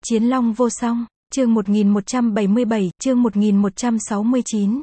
Chiến Long vô song, chương 1177, chương 1169.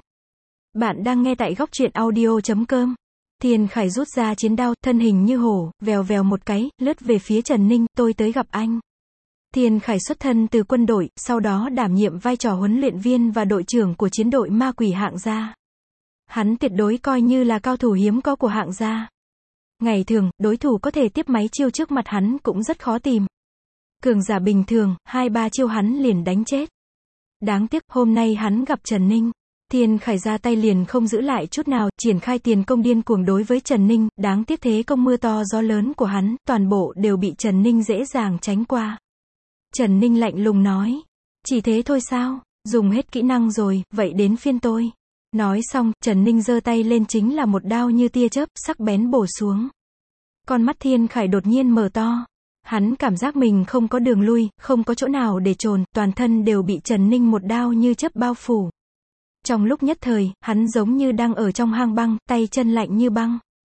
Bạn đang nghe tại góc truyện audio.com. Thiên Khải rút ra chiến đao, thân hình như hổ, vèo vèo một cái, lướt về phía Trần Ninh, tôi tới gặp anh. Thiên Khải xuất thân từ quân đội, sau đó đảm nhiệm vai trò huấn luyện viên và đội trưởng của chiến đội ma quỷ hạng gia. Hắn tuyệt đối coi như là cao thủ hiếm có của hạng gia. Ngày thường, đối thủ có thể tiếp máy chiêu trước mặt hắn cũng rất khó tìm. Cường giả bình thường, 2-3 chiêu hắn liền đánh chết. Đáng tiếc, hôm nay hắn gặp Trần Ninh. Thiên Khải ra tay liền không giữ lại chút nào, triển khai tiền công điên cuồng đối với Trần Ninh, đáng tiếc thế công mưa to gió lớn của hắn, toàn bộ đều bị Trần Ninh dễ dàng tránh qua. Trần Ninh lạnh lùng nói, chỉ thế thôi sao, dùng hết kỹ năng rồi, vậy đến phiên tôi. Nói xong, Trần Ninh giơ tay lên chính là một đao như tia chớp, sắc bén bổ xuống. Con mắt Thiên Khải đột nhiên mở to. Hắn cảm giác mình không có đường lui, không có chỗ nào để trốn, toàn thân đều bị Trần Ninh một đao như chớp bao phủ. Trong lúc nhất thời, hắn giống như đang ở trong hang băng, tay chân lạnh như băng.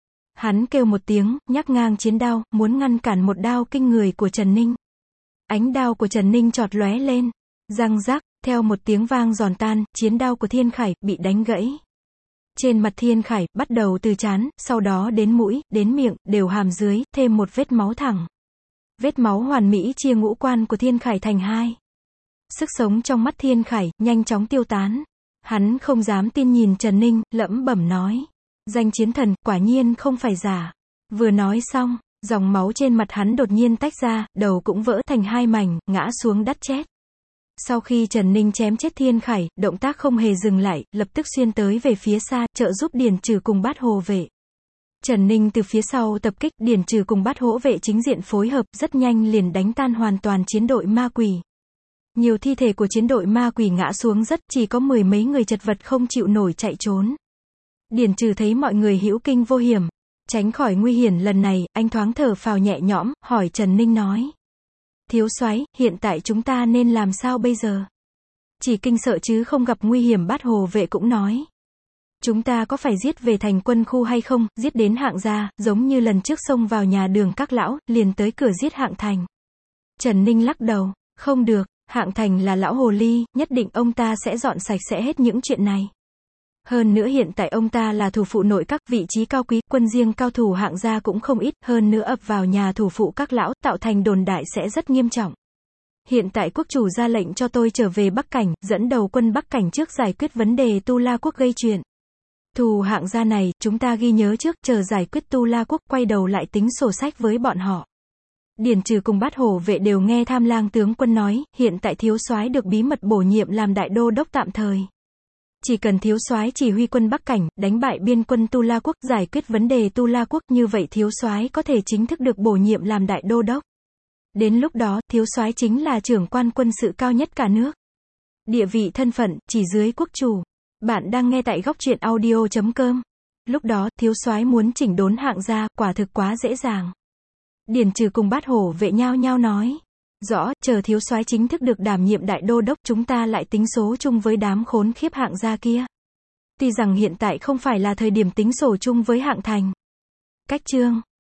Hắn kêu một tiếng, nhắc ngang chiến đao, muốn ngăn cản một đao kinh người của Trần Ninh. Ánh đao của Trần Ninh chọt lóe lên, răng rắc, theo một tiếng vang giòn tan, chiến đao của Thiên Khải bị đánh gãy. Trên mặt Thiên Khải, bắt đầu từ trán, sau đó đến mũi, đến miệng, đều hàm dưới, thêm một vết máu thẳng. Vết máu hoàn mỹ chia ngũ quan của Thiên Khải thành hai. Sức sống trong mắt Thiên Khải, nhanh chóng tiêu tán. Hắn không dám tin nhìn Trần Ninh, lẩm bẩm nói. Danh chiến thần, quả nhiên không phải giả. Vừa nói xong, dòng máu trên mặt hắn đột nhiên tách ra, đầu cũng vỡ thành hai mảnh, ngã xuống đất chết. Sau khi Trần Ninh chém chết Thiên Khải, động tác không hề dừng lại, lập tức xuyên tới về phía xa, trợ giúp Điền Trừ cùng Bát Hồ Vệ. Trần Ninh từ phía sau tập kích, Điền Trừ cùng Bát Hổ Vệ chính diện phối hợp, rất nhanh liền đánh tan hoàn toàn chiến đội ma quỷ. Nhiều thi thể của chiến đội ma quỷ ngã xuống rất, chỉ có 10 mấy người chật vật không chịu nổi chạy trốn. Điền Trừ thấy mọi người hữu kinh vô hiểm, tránh khỏi nguy hiểm lần này, anh thoáng thở phào nhẹ nhõm, hỏi Trần Ninh nói. Thiếu soái, hiện tại chúng ta nên làm sao bây giờ? Chỉ kinh sợ chứ không gặp nguy hiểm. Bát Hồ Vệ cũng nói. Chúng ta có phải giết về thành quân khu hay không, giết đến hạng gia, giống như lần trước xông vào nhà Đường các lão, liền tới cửa giết hạng thành. Trần Ninh lắc đầu, không được, hạng thành là lão hồ ly, nhất định ông ta sẽ dọn sạch sẽ hết những chuyện này. Hơn nữa hiện tại ông ta là thủ phụ nội các, vị trí cao quý, quân riêng cao thủ hạng gia cũng không ít, hơn nữa ập vào nhà thủ phụ các lão, tạo thành đồn đại sẽ rất nghiêm trọng. Hiện tại quốc chủ ra lệnh cho tôi trở về Bắc Cảnh, dẫn đầu quân Bắc Cảnh trước giải quyết vấn đề Tu La Quốc gây chuyện. Thù hạng gia này, chúng ta ghi nhớ trước, chờ giải quyết Tu La Quốc, quay đầu lại tính sổ sách với bọn họ. Điền Trừ cùng Bát Hổ Vệ đều nghe Tham Lang tướng quân nói, hiện tại thiếu soái được bí mật bổ nhiệm làm đại đô đốc tạm thời. Chỉ cần thiếu soái chỉ huy quân Bắc Cảnh, đánh bại biên quân Tu La Quốc, giải quyết vấn đề Tu La Quốc, như vậy thiếu soái có thể chính thức được bổ nhiệm làm đại đô đốc. Đến lúc đó, thiếu soái chính là trưởng quan quân sự cao nhất cả nước. Địa vị thân phận, chỉ dưới quốc chủ. Bạn đang nghe tại góc truyện audio.com. Lúc đó, thiếu soái muốn chỉnh đốn hạng gia, quả thực quá dễ dàng. Điền Trừ cùng Bát Hổ Vệ nhao nhao nói. Rõ, chờ thiếu soái chính thức được đảm nhiệm đại đô đốc, chúng ta lại tính số chung với đám khốn khiếp hạng gia kia. Tuy rằng hiện tại không phải là thời điểm tính sổ chung với hạng thành. Cách chương.